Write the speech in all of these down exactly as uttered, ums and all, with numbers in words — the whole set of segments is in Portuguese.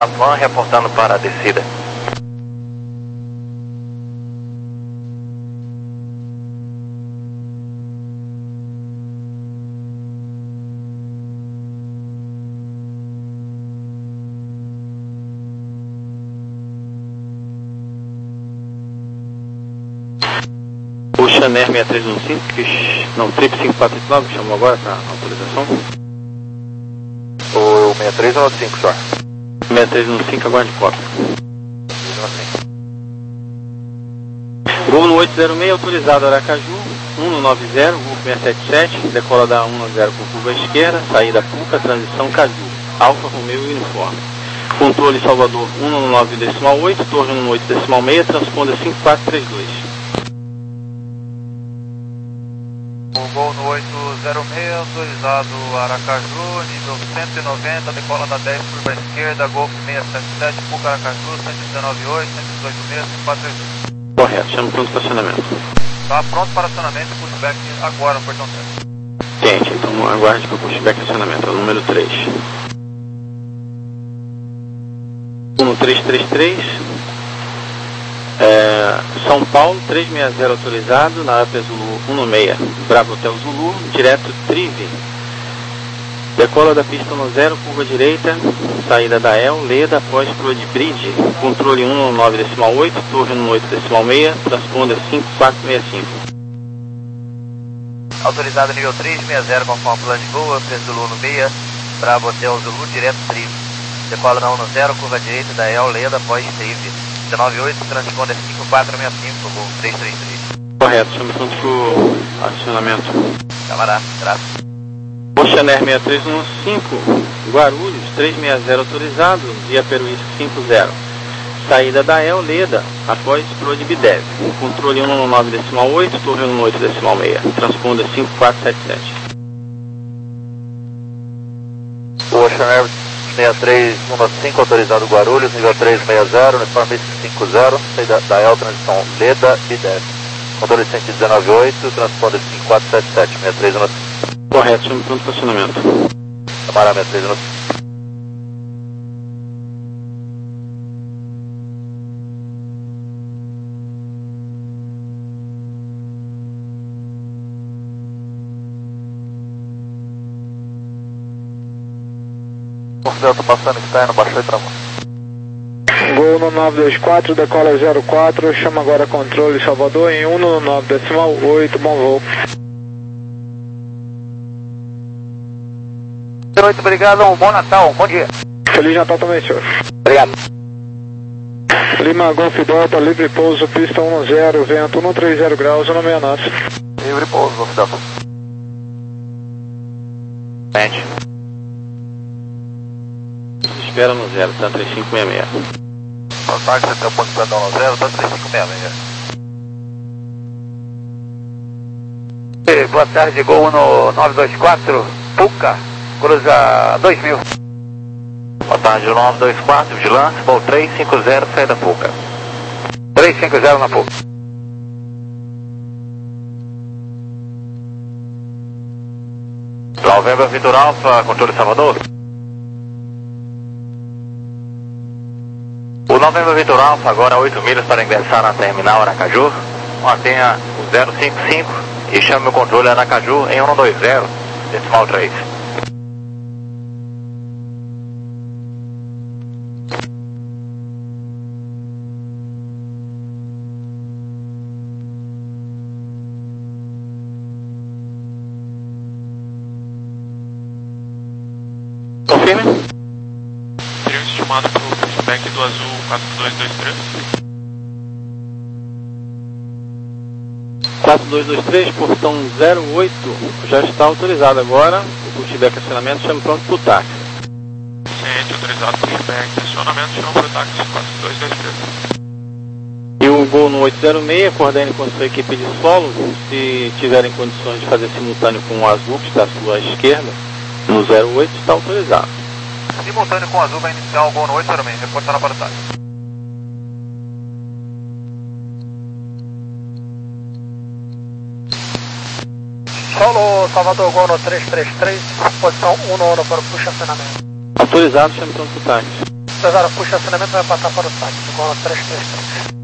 A van reportando para a descida. O Chaner seis três um cinco, que, não, triplo cinco quatro nove, chamou agora para autorização. O seis três um cinco, senhor. seis três um cinco, aguarde cópia. Gol no oito zero seis, autorizado Aracaju, um no nove zero, Golf seis sete sete, decola da um zero com curva esquerda, saída Puca, transição Caju, Alfa Romeo Uniforme. Controle Salvador um no nove decimal oito, torre no oito decimal seis, transponda cinco quatro três dois. O Gol no oito zero seis, autorizado Aracaju, nível cento e noventa, decola da dez, curva esquerda, Golf seis sete sete, Puca Aracaju, cento e dezenove oito, cento e dezoito seis, cinco quatro três dois. Correto, chama pronto para estacionamento. Está pronto para acionamento, pushback agora no portão sete. Gente, então aguarde para o pushback acionamento, é o número três. um três três três, é, São Paulo, três seis zero autorizado, na A P Zulu um no seis, Bravo Hotel Zulu, direto Trive. Decola da pista no zero, curva direita, saída da E L, Leda, após Pro de Bridge, controle um no nove decimal oito, torre no oito decimal seis, transponda cinco quatro seis cinco. Autorizado nível três seis zero, conforme plano de voo, A P Zulu no seis, Bravo Hotel Zulu, direto Trive. Decola na um no zero, curva direita da E L, Leda, após Trive. dezenove oito, transponda cinco quatro seis cinco, voo três três três. Correto, chama pronto para o acionamento. Camarada, graças. Oceaner seis três um cinco, Guarulhos, três seis zero autorizado, via Peruísco cinco zero. Saída da E L, Leda, após Pro de Bidev. Controle um no nove decimal oito, torre no oito decimal seis, transponda cinco quatro sete sete. O Oceaner seis três um cinco, autorizado Guarulhos, nível três seis zero, uniforme cinco zero, saída da E L, transição Leda, Bidev. Controle cento e dezenove oito, transponda cinco quatro sete sete, seis três um cinco. Correto, chama pronto para acionamento. Camarada seis três um cinco. Considera, tô passando externo, baixou e travou. Gol no nove dois quatro, decola zero quatro, chama agora controle Salvador em um no nove decimal oito, bom voo. Muito obrigado, um bom Natal, bom dia. Feliz Natal também, senhor. Obrigado. Lima Golf Delta, livre pouso, pista um zero, vento um três zero graus, o nome é nosso. Livre pouso, Golf Delta. Sente. Espera no zero, tá três cinco seis seis. Boa tarde, você tem o ponto de perdão no zero, tá três cinco seis seis. Boa tarde, Gol no nove dois quatro, Puca, cruza dois mil. Boa tarde, nove dois quatro, Vigilância, voo três cinco zero, saída Puca. três cinco zero na Puca. Novembro Vitor Alfa, controle Salvador. O Novembro Vitor Alfa, agora oito milhas para ingressar na terminal Aracaju. Mantenha o zero cinco cinco e chame o controle Aracaju em um dois zero, decimal três. Confirme. Seria um estimado para o pushback do Azul quatro dois dois três. quatro dois dois três, portão zero oito, já está autorizado agora. O pushback acionamento, chama pronto para o táxi. Ciente, autorizado pushback, acionamento, chama para o táxi quatro dois dois três. E o Gol no oito zero seis, coordene com a sua equipe de solo, se tiverem condições de fazer simultâneo com o Azul, que está à sua esquerda, no zero oito está autorizado. Simultâneo com o Azul vai iniciar o Gol no oito zero seis, reportando para o táxi. Solo Salvador, Gol no três três três, posição um no para o puxa acionamento. Autorizado, chama pronto para o táxi. Cesar, puxa acionamento, vai passar para o táxi, Gola três três três.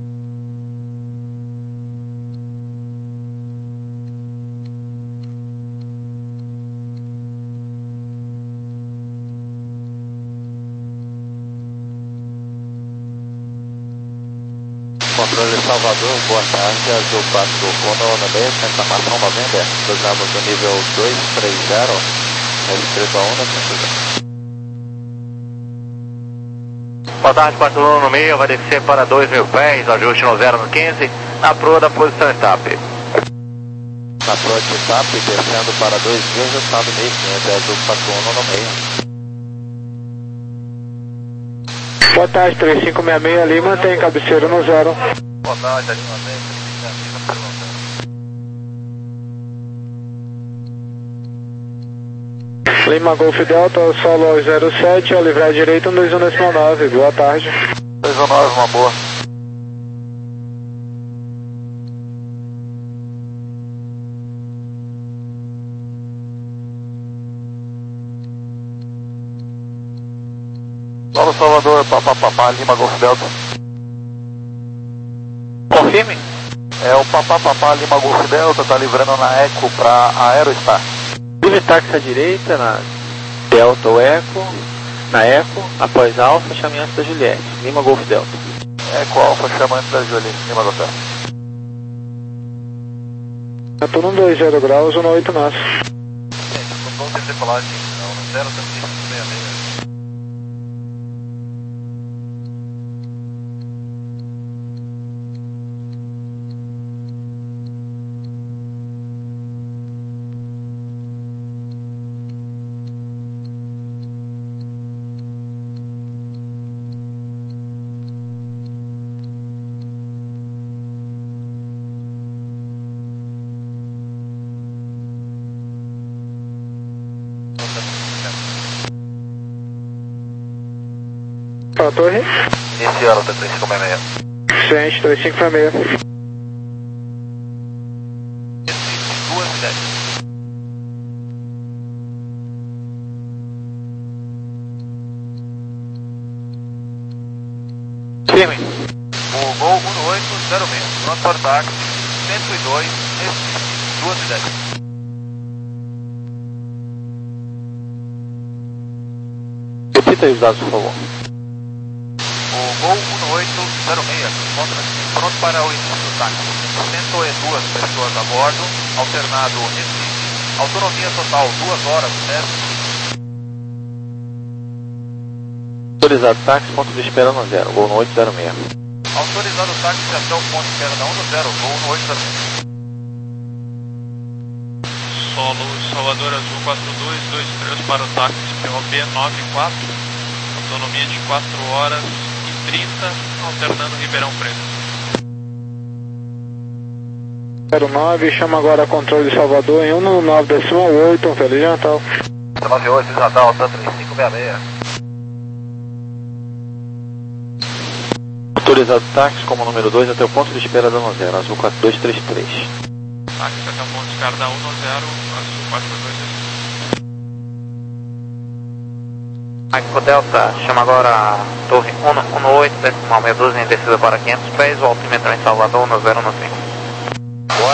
Controle Salvador, boa tarde, Azul quatro do Fundo, onda meia, informação noventa, cruzamos do nível dois três zero, restrito a onda cinco zero. Boa tarde, quatro um no meio, vai descer para dois mil pés, ajuste no zero no quinze, na proa da posição STAP. Na proa de STAP, descendo para dois mil, ajustado mil e quinhentos, Azul quatro um no meio. Boa tarde, três cinco seis seis Lima, tem cabeceira no zero. Boa tarde, Lima tem, três cinco seis seis. Lima Golf Delta, solo zero sete, ao livrar direito, um dois um decimal nove, boa tarde. dois um nove, uma boa. Solo Salvador, papá, papá, Lima Golf Delta. Confirme. É o papá, papá, Lima Golf Delta, tá livrando na Eco para Aerostar. Livre táxi à direita, na Delta ou Eco, na Eco, após Alfa, chameante da Juliette, Lima Golf Delta. Eco Alfa, chamante da Juliette, Lima Golf Delta. Estou no dois zero graus, um oito nosso. Gente, não vou ter decolagem, não, no zero cinco seis seis. Para a torre. Iniciando, T três cinco seis seis. Ciente, três cinco seis seis. duas e dez. Firme. O Gol um oito zero seis, pronto para o táxi, cento e dois, duas e dez. Repita aí os dados, por favor. O Gol um oito zero seis, pronto para o início do táxi, cento e duas pessoas a bordo, alternado Recife, autonomia total duas horas, dez minutos. Autorizado táxi, ponto de espera no zero, Gol no oito zero seis. Autorizado o táxi até o ponto de espera da onda zero, Gol no oito zero seis. Solo Salvador Azul quatro dois dois três para o táxi P O B nove quatro, autonomia de quatro horas e trinta, alternando Ribeirão Preto. zero nove, chama agora controle de Salvador em um nove decimal oito, um Feliz Natal. nove oito, Feliz Natal, três cinco seis seis. Autorizado táxi como número dois até o ponto de espera da no zero, Azul quatro dois três três. Táxi até o ponto de espera da um no zero, Azul quatro dois dois. Eco Delta, chama agora torre um oito decimal seis doze em descida para quinhentos pés, o altimetro em Salvador no zero no cinco. Boa.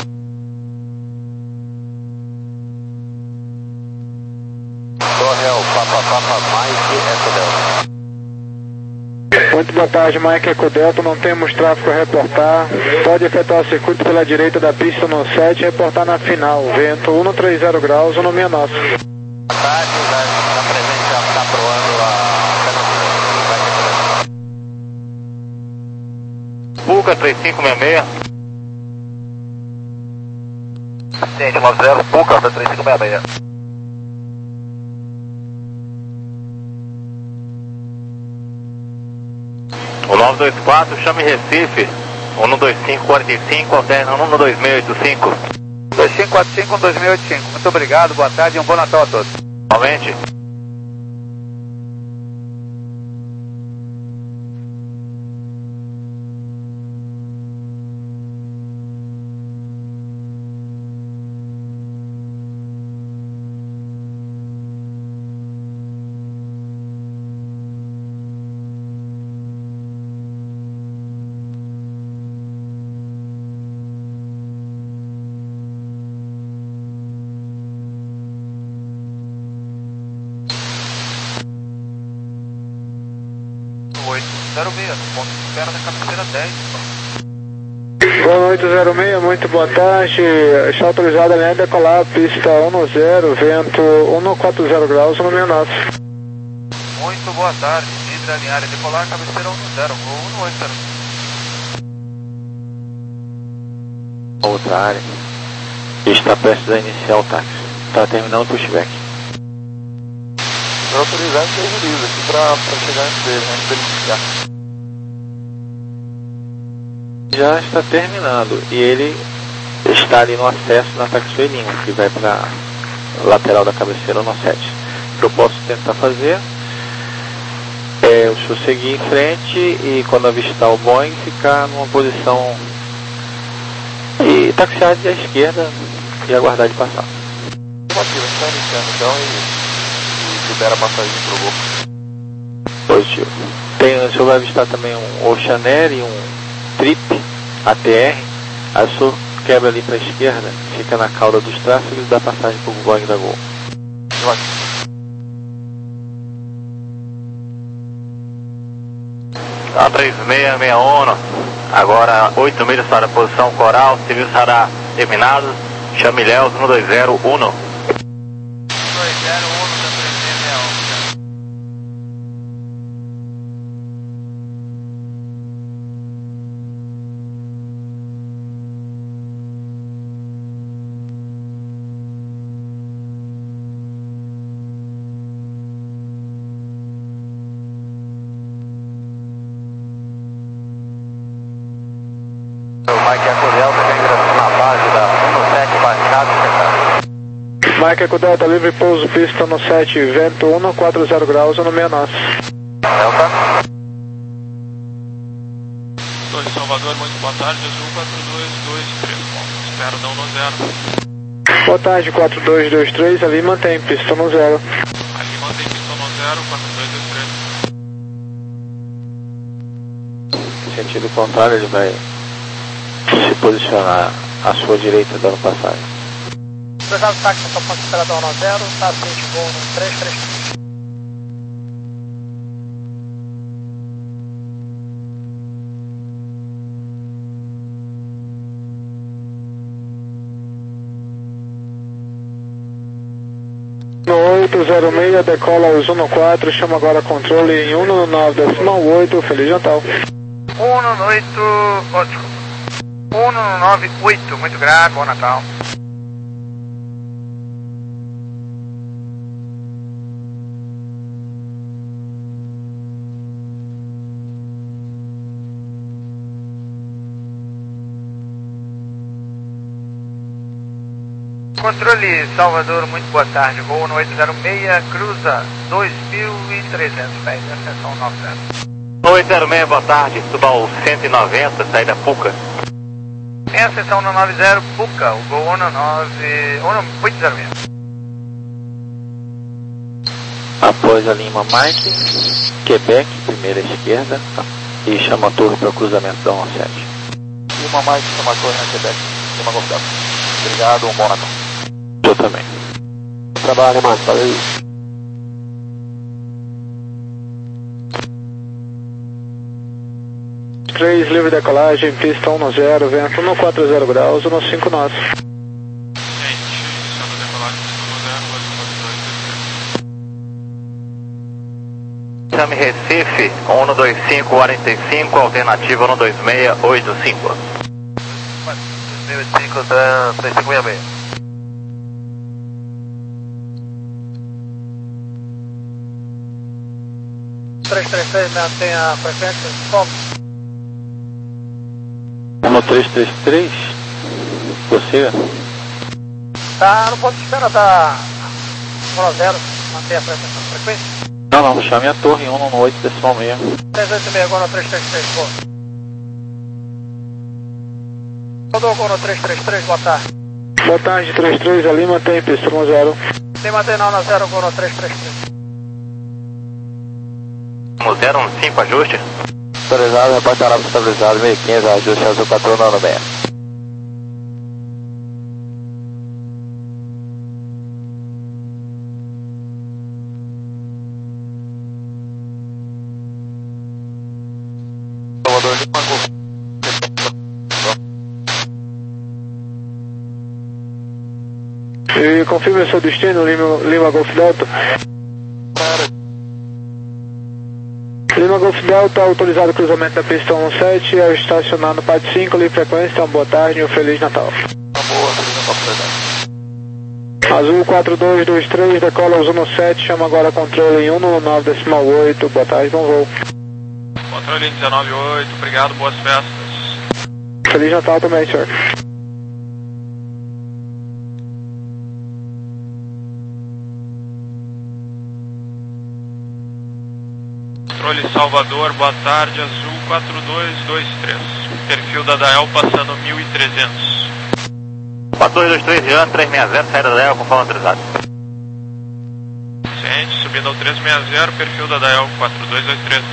Torre é o Papa Papa Mike Eco Delta. Muito boa tarde, Mike Eco Delta, não temos tráfego a reportar. Pode efetuar o circuito pela direita da pista no sete e reportar na final. Vento um trinta graus, o nome é nosso. Boa tarde, na presente já está proando a... Puca três cinco seis seis. Ciente, nove zero, Puca, três cinco seis seis. O nove dois quatro, chame Recife, um dois cinco quatro cinco, alterna um dois seis oito cinco. dois cinco quatro cinco, um dois seis oito cinco. Muito obrigado, boa tarde e um bom Natal a todos. Novamente. zero seis, no ponto de espera da cabeceira dez. Gol oito zero seis, muito boa tarde. Está autorizada a linha de decolar, pista um zero, vento cento e quarenta graus no meu nosso. Muito boa tarde, líder alinhar e decolar, cabeceira um zero, gol um oito zero. Outra área. Está prestes a iniciar o táxi. Está terminando o pushback. Vou autorizar e agiliza aqui para chegar antes dele, antes dele iniciar. Já está terminando e ele está ali no acesso na taxiway Lima, que vai para a lateral da cabeceira no sete. O que eu posso tentar fazer é o senhor seguir em frente e quando avistar o Boeing ficar numa posição e taxiar à esquerda e aguardar ele passar. Positivo, a gente está iniciando então e, e libera a passagem para o gol. Positivo. Tem, o senhor vai avistar também um Ocean Air e um Trip A T R. Aí o senhor quebra ali para a esquerda, fica na cauda dos tráfegos e dá passagem para o Boeing da Gol. Tá três seis seis um, agora oito milhas para a posição coral, serviço será terminado, chame Ilhéus um dois zero um. um dois zero um da três seis seis um. O Mike Eco Delta vem direção na base da um sete baixado, Mike Eco Delta, livre pouso, pista no sete, vento cento e quarenta graus no meu nosso. Delta. dois Salvador, muito boa tarde, Azul quatro dois dois três, espero não no zero. Boa tarde, quatro dois dois três, ali mantém pista no zero. Ali mantém pista no zero, quatro dois dois três. Sentido contrário, ele vai se posicionar à sua direita dando passagem. Obrigado, táxi, só ponto esperador um zero, tá aceite voo no três três três. No oito zero seis, decola os um quatro, chama agora controle em um nove oito, Feliz Natal. um oito, oh, desculpa. um nove oito, muito grato, bom Natal. Controle Salvador, muito boa tarde, voo no oito zero seis, cruza dois mil e trezentos pés, ascensão nove zero. oito zero seis, boa tarde, suba ao cento e noventa, saída Puca. Em ascensão no nove zero, Puca, o voo no nove, oito zero seis. Após a Lima Mike, Quebec, primeira esquerda, e chama a torre para o cruzamento da um sete. Lima Mike, chama a torre na Quebec. Lima Gustavo. Obrigado, um bom Natal. Eu também. Trabalho, mano. Valeu. três, livre decolagem, pista um zero, vento cento e quarenta graus no cinco nós. Gente, iniciando a decolagem, pista no zero, quatro dois dois três. Chame Recife, um dois cinco quarenta e cinco, alternativa um dois seis oito cinco. dois mil e cinco, tá três cinco seis seis. três três três, mantém a frequência, como? um três três três, você? Tá no ponto de espera da um zero, mantém a frequência. frequência. Não, não, chame a torre um no oito decimal seis. três oito seis, agora no três três três, boa. Rodou agora no três três três, boa tarde. Boa tarde, três três, ali mantém pista no zero. Tem mantém não na zero, agora no três três três. zero um cinco, ajuste. Autorizado, repórter aeronáutico estabilizado, mil e quinze, ajuste azul quatro nove seis. Lima Golf. E confirme seu destino, Lima, Lima Golf Delta. Lima Golf Delta, autorizado o cruzamento da pista sete, ao estacionar no Pátio cinco, livre frequência, uma boa tarde e um Feliz Natal. Uma boa, Feliz Natal, Feliz. Azul quatro dois dois três, decola Uno sete, chama agora controle em um nove decimal oito, boa tarde, bom voo. Controle em dezenove oito, obrigado, boas festas. Feliz Natal também, senhor. Controle Salvador, boa tarde, Azul quatro dois dois três. Perfil da Dael passando mil e trezentos. quatro dois dois três, Jean, três seis zero, saída da Dael, conforme autorizado. Ciente, subindo ao três seis zero, perfil da Dael quatro dois dois três.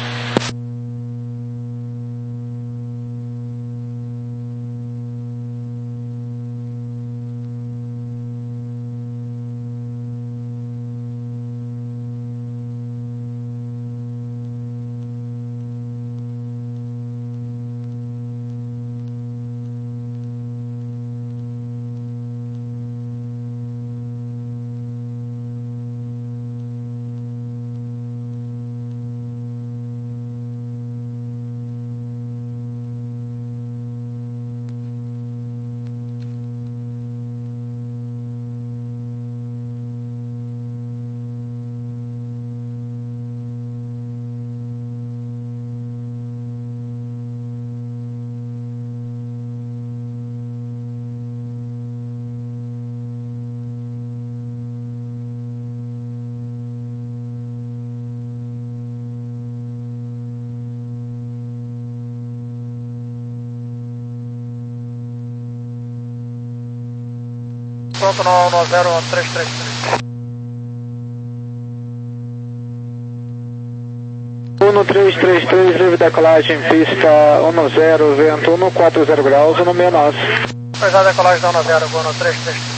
Pronto, no, no zero três três três. um três três três, livre decolagem, pista um zero, vento um quatro zero graus, um seis nove. Pois a decolagem da um zero, voo no três três três.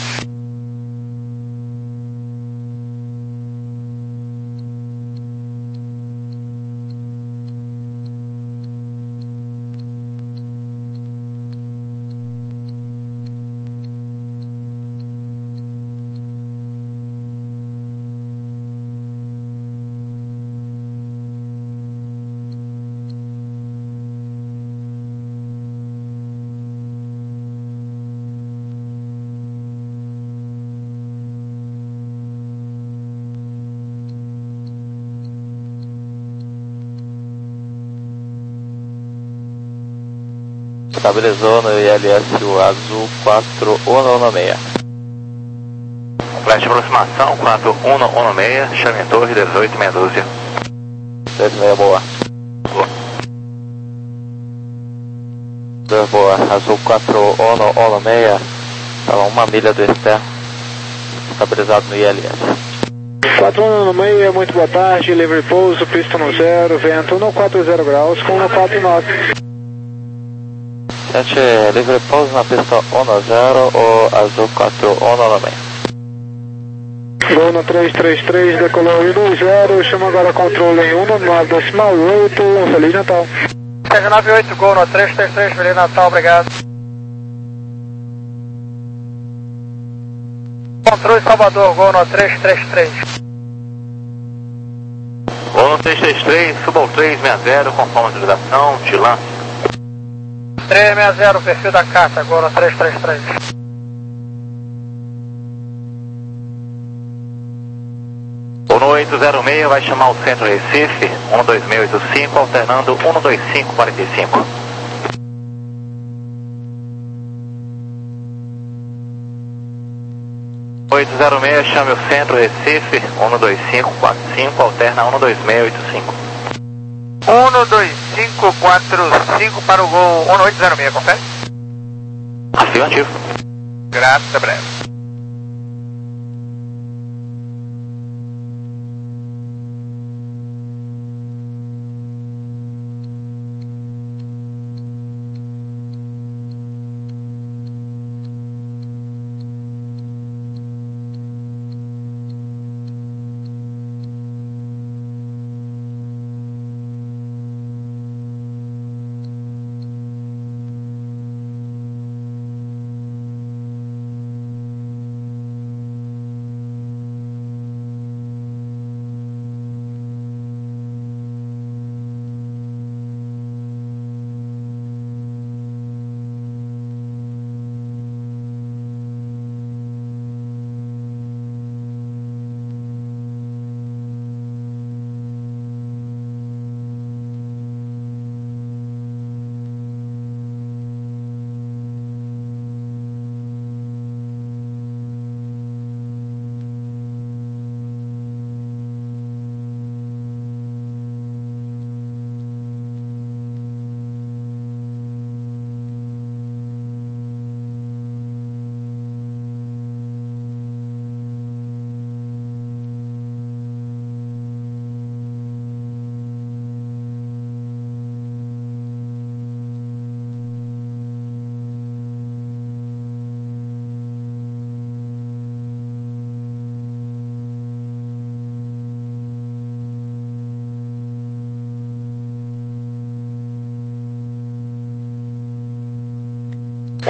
Estabilizou no I L S o Azul quatro um seis. Flash de aproximação, quatro um um seis, chame em torre, dezoito meia dúzia. dezoito meia, boa. Boa. Boa, Azul quatro um seis, estava uma milha do externo, estabilizado no I L S. quatro um seis, muito boa tarde, livre pouso, pista no zero, vento um quatro zero graus, com um quatro nove. Gente, livre pouso na pista um zero, o Azul quatro um seis. Gol no três três três, decolou um zero, chama agora controle em um nove decimal oito, um Feliz Natal. três nove oito, gol no três três três, Feliz Natal, obrigado. Controle Salvador, gol no três três três. Gol no três três três, suba ao três seis zero, conforme autorização, Tilan. três seis zero, perfil da carta, gol no três três três. Gol no oito zero seis, vai chamar o centro Recife, um dois seis oito cinco, alternando um dois cinco quatro cinco. oito zero seis, chame o centro Recife, um dois cinco quatro cinco, alterna um dois seis oito cinco. um dois cinco quatro cinco para o gol um oito zero seis, confere? Afirmativo. Graças, breve.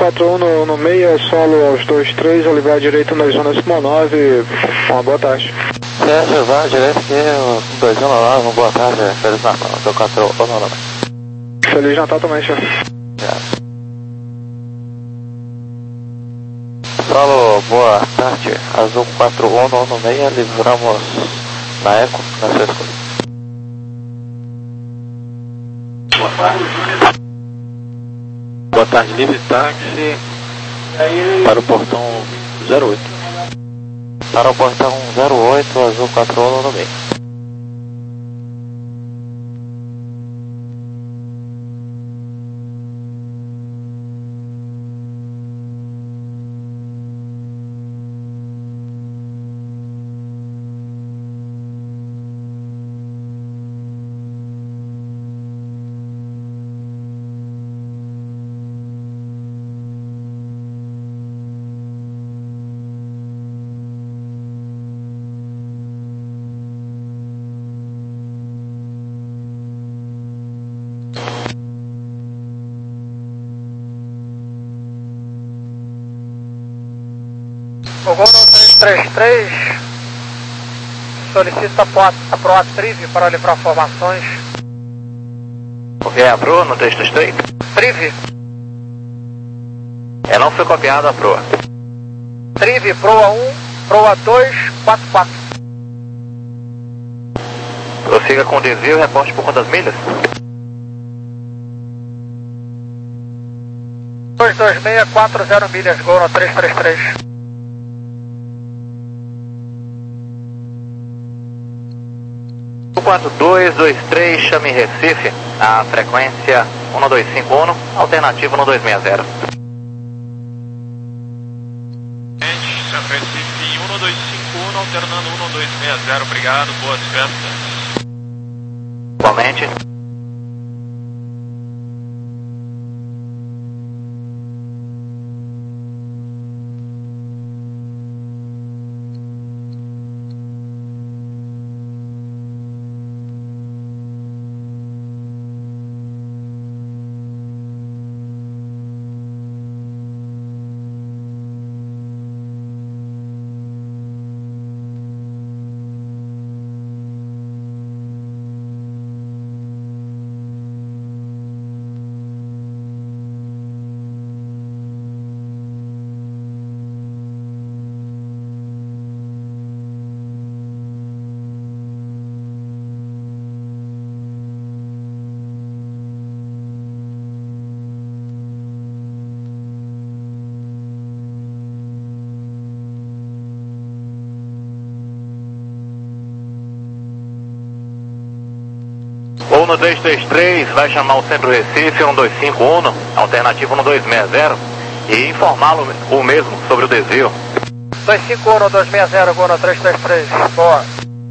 quatro um no, no meio, solo aos dois três, olivar direito na zona Simão nove, uma boa tarde. Certo, olivar direito aqui, dois um nove, uma boa tarde, Feliz Natal, do quatro um nove. Feliz Natal também, senhor. Solo, boa tarde, azul quatro um no meio, livramos na Eco, na sua escolha. Boa tarde. Boa tarde, livre táxi para o portão zero oito. Para o portão zero oito, azul quatro um no meio. O Gol três três três solicita a Pro Triv para livrar formações. O que é a Pro no três três três? Triv. É, não foi copiado a Pro. Triv, Proa um, Proa dois, quatro quatro. Prossiga com o desvio e reporte por quantas milhas? dois dois seis quatro zero milhas, Gol no três três três. quatro dois dois três, chame Recife, a frequência um dois cinco um, alternativa um dois seis zero. Recife um dois cinco um, alternando um dois seis zero, obrigado, boas festas. Igualmente. Ou no três três três, vai chamar o Centro Recife um dois cinco um, alternativa um dois seis zero, e informá-lo o mesmo sobre o desvio. dois cinco um, dois seis zero, Gol no três três três, boa.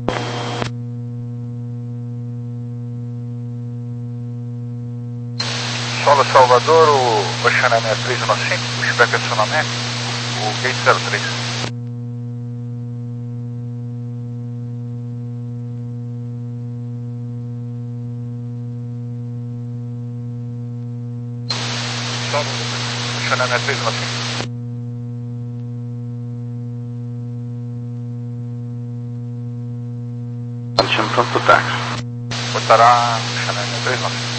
Solo Salvador, o Oceana sessenta e três um cinco, o Spec acionamento, o Gate zero três. Solo Oceana sessenta e três um cinco. Alexandre pronto pro táxi. Botará Oceana sessenta e três um cinco.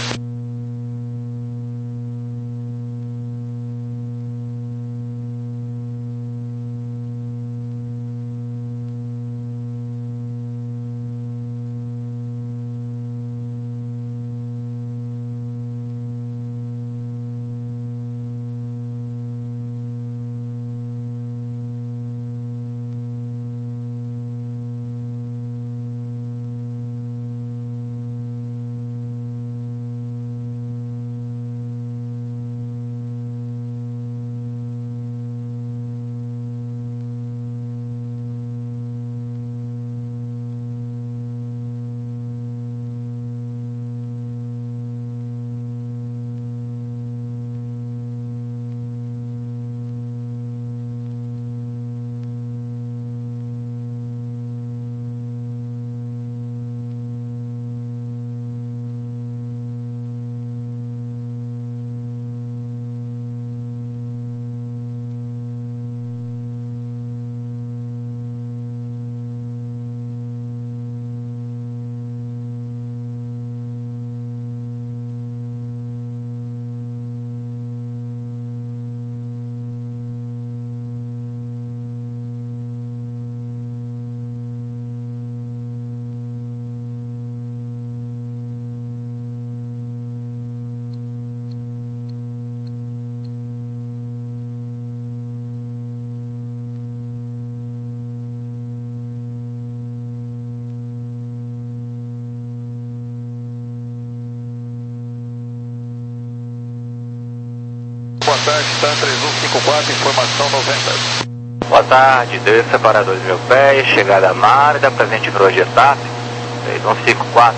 tarde, Stan três um cinco quatro, informação noventa. Boa tarde, desça para dois mil pés, chegada a Márida, presente no Getap, três um cinco quatro.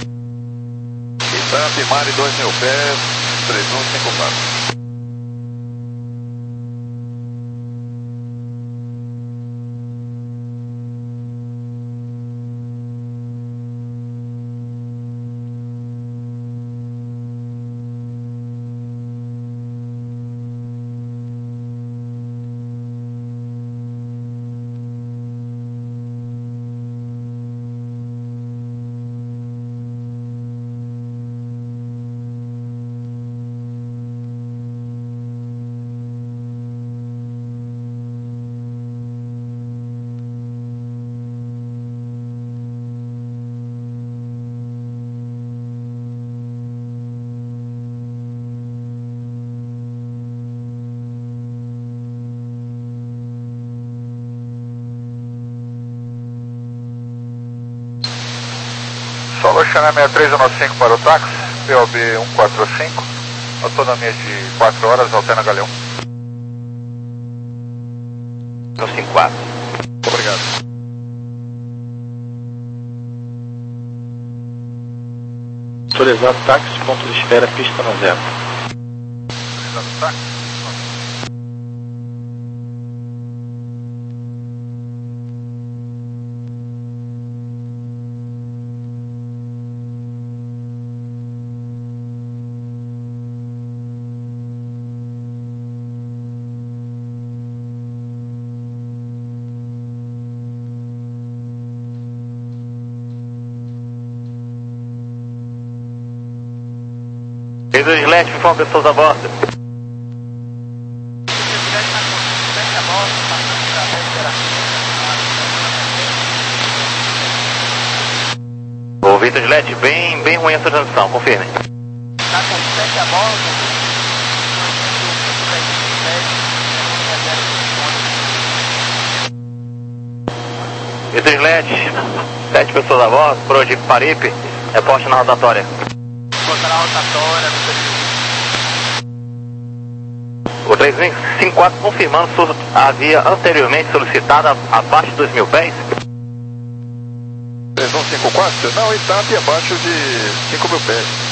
Getap, Mari dois mil pés, três um cinco quatro. Solo Channel sessenta e três um cinco para o táxi, P O B cento e quarenta e cinco, autonomia de quatro horas, alterna Galeão. um cinco quatro. Obrigado. Autorizado táxi, ponto de espera, pista no zero. Autorizado táxi. Pedro Gillette, informa pessoas a bordo. O Vitor Gillette, bem, bem ruim essa transmissão, confirme. Está com sete a bordo. Vitor Gillette, sete pessoas a bordo, Prodigo Paripe, reporte na rotatória. Botar na rotatória, O três um cinco quatro confirmando se havia anteriormente solicitado abaixo de dois mil pés. três um cinco quatro? Não, Itap abaixo de cinco mil pés.